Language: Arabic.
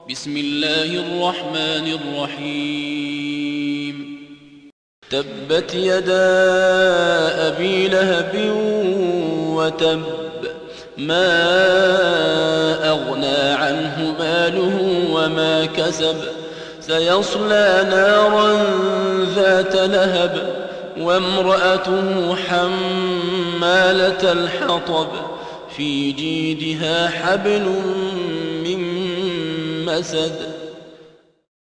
بسم الله الرحمن الرحيم تبت يدا أبي لهب وتب ما أغنى عنه ماله وما كسب سيصلى نارا ذات لهب وامرأته حمالة الحطب في جيدها حبل من مسد